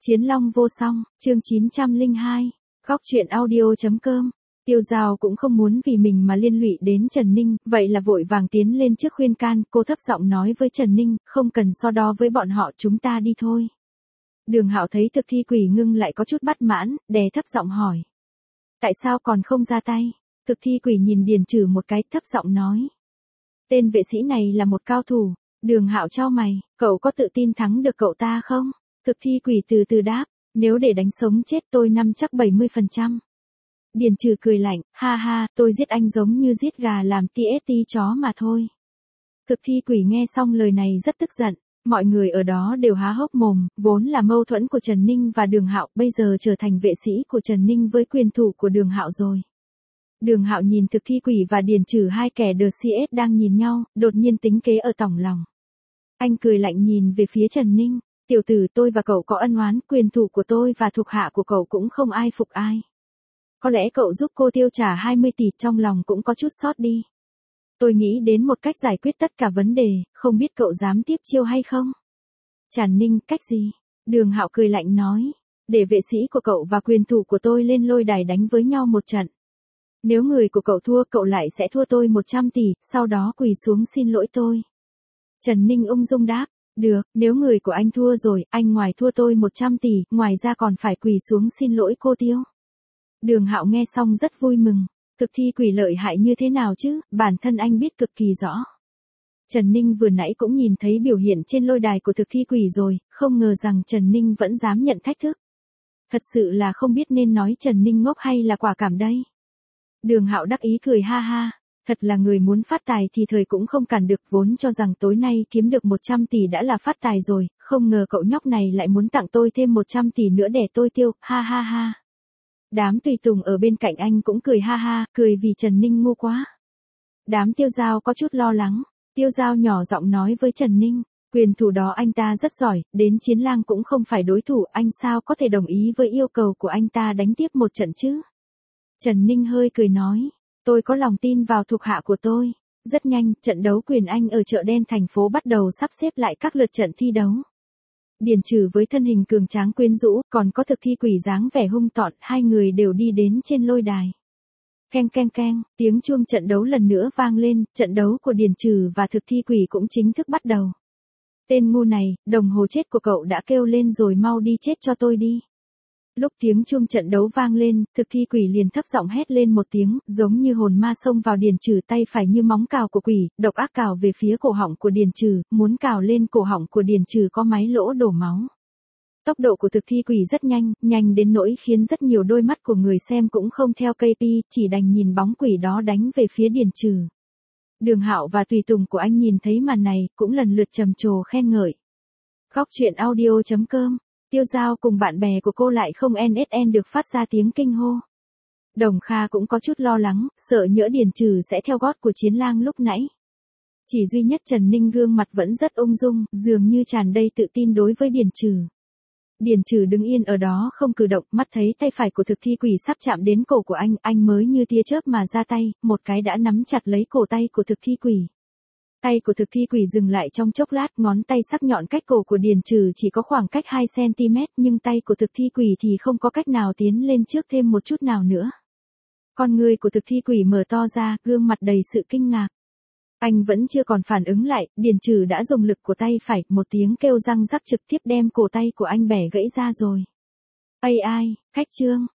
Chiến Long vô song, chương 902, góc truyện audio.com. Tiêu Giao cũng không muốn vì mình mà liên lụy đến Trần Ninh, vậy là vội vàng tiến lên trước khuyên can, cô thấp giọng nói với Trần Ninh, không cần so đo với bọn họ, chúng ta đi thôi. Đường Hạo thấy Thực Thi Quỷ ngưng lại có chút bất mãn, đè thấp giọng hỏi. Tại sao còn không ra tay? Thực Thi Quỷ nhìn Điền Trừ một cái, thấp giọng nói. Tên vệ sĩ này là một cao thủ. Đường Hạo chau mày, cậu có tự tin thắng được cậu ta không? Thực Thi Quỷ từ từ đáp, nếu để đánh sống chết tôi năm chắc 70%. Điền Trừ cười lạnh, ha ha, tôi giết anh giống như giết gà làm TST chó mà thôi. Thực Thi Quỷ nghe xong lời này rất tức giận, mọi người ở đó đều há hốc mồm, vốn là mâu thuẫn của Trần Ninh và Đường Hạo, bây giờ trở thành vệ sĩ của Trần Ninh với quyền thủ của Đường Hạo rồi. Đường Hạo nhìn Thực Thi Quỷ và Điền Trừ, hai kẻ The CS đang nhìn nhau, đột nhiên tính kế ở tỏng lòng. Anh cười lạnh nhìn về phía Trần Ninh, tiểu tử, tôi và cậu có ân oán, quyền thủ của tôi và thuộc hạ của cậu cũng không ai phục ai. Có lẽ cậu giúp cô tiêu trả 20 tỷ, trong lòng cũng có chút xót đi. Tôi nghĩ đến một cách giải quyết tất cả vấn đề, không biết cậu dám tiếp chiêu hay không? Trần Ninh, cách gì? Đường Hạo cười lạnh nói, để vệ sĩ của cậu và quyền thủ của tôi lên lôi đài đánh với nhau một trận. Nếu người của cậu thua, cậu lại sẽ thua tôi 100 tỷ, sau đó quỳ xuống xin lỗi tôi. Trần Ninh ung dung đáp, được, nếu người của anh thua rồi, anh ngoài thua tôi 100 tỷ, ngoài ra còn phải quỳ xuống xin lỗi cô Tiêu. Đường Hạo nghe xong rất vui mừng, Thực Thi Quỷ lợi hại như thế nào chứ, bản thân anh biết cực kỳ rõ. Trần Ninh vừa nãy cũng nhìn thấy biểu hiện trên lôi đài của Thực Thi Quỷ rồi, không ngờ rằng Trần Ninh vẫn dám nhận thách thức. Thật sự là không biết nên nói Trần Ninh ngốc hay là quả cảm đây. Đường Hạo đắc ý cười ha ha, thật là người muốn phát tài thì thời cũng không cản được, vốn cho rằng tối nay kiếm được 100 tỷ đã là phát tài rồi, không ngờ cậu nhóc này lại muốn tặng tôi thêm 100 tỷ nữa để tôi tiêu, ha ha ha. Đám tùy tùng ở bên cạnh anh cũng cười ha ha, cười vì Trần Ninh ngu quá. Đám Tiêu Giao có chút lo lắng, Tiêu Giao nhỏ giọng nói với Trần Ninh, quyền thủ đó anh ta rất giỏi, đến Chiến Lang cũng không phải đối thủ, anh sao có thể đồng ý với yêu cầu của anh ta đánh tiếp một trận chứ? Trần Ninh hơi cười nói, tôi có lòng tin vào thuộc hạ của tôi. Rất nhanh, trận đấu quyền Anh ở chợ đen thành phố bắt đầu sắp xếp lại các lượt trận thi đấu. Điền Trừ với thân hình cường tráng quyến rũ, còn có Thực Thi Quỷ dáng vẻ hung tợn, hai người đều đi đến trên lôi đài. Keng keng keng, tiếng chuông trận đấu lần nữa vang lên, trận đấu của Điền Trừ và Thực Thi Quỷ cũng chính thức bắt đầu. Tên ngu này, đồng hồ chết của cậu đã kêu lên rồi, mau đi chết cho tôi đi. Lúc tiếng chuông trận đấu vang lên, Thực Thi Quỷ liền thấp giọng hét lên một tiếng, giống như hồn ma xông vào Điền Trừ, tay phải như móng cào của quỷ, độc ác cào về phía cổ họng của Điền Trừ, muốn cào lên cổ họng của Điền Trừ có mấy lỗ đổ máu. Tốc độ của Thực Thi Quỷ rất nhanh, nhanh đến nỗi khiến rất nhiều đôi mắt của người xem cũng không theo KP, chỉ đành nhìn bóng quỷ đó đánh về phía Điền Trừ. Đường Hạo và tùy tùng của anh nhìn thấy màn này, cũng lần lượt trầm trồ khen ngợi. Góc truyện audio.com. Tiêu Giao cùng bạn bè của cô lại không NSN được phát ra tiếng kinh hô. Đồng Kha cũng có chút lo lắng, sợ nhỡ Điền Trừ sẽ theo gót của Chiến Lang lúc nãy. Chỉ duy nhất Trần Ninh gương mặt vẫn rất ung dung, dường như tràn đầy tự tin đối với Điền Trừ. Điền Trừ đứng yên ở đó không cử động, mắt thấy tay phải của Thực Thi Quỷ sắp chạm đến cổ của anh mới như tia chớp mà ra tay, một cái đã nắm chặt lấy cổ tay của Thực Thi Quỷ. Tay của Thực Thi Quỷ dừng lại trong chốc lát, ngón tay sắc nhọn cách cổ của Điền Trừ chỉ có khoảng cách 2cm, nhưng tay của Thực Thi Quỷ thì không có cách nào tiến lên trước thêm một chút nào nữa. Con người của Thực Thi Quỷ mở to ra, gương mặt đầy sự kinh ngạc. Anh vẫn chưa còn phản ứng lại, Điền Trừ đã dùng lực của tay phải, một tiếng kêu răng rắc trực tiếp đem cổ tay của anh bẻ gãy ra rồi. AI, khách trương,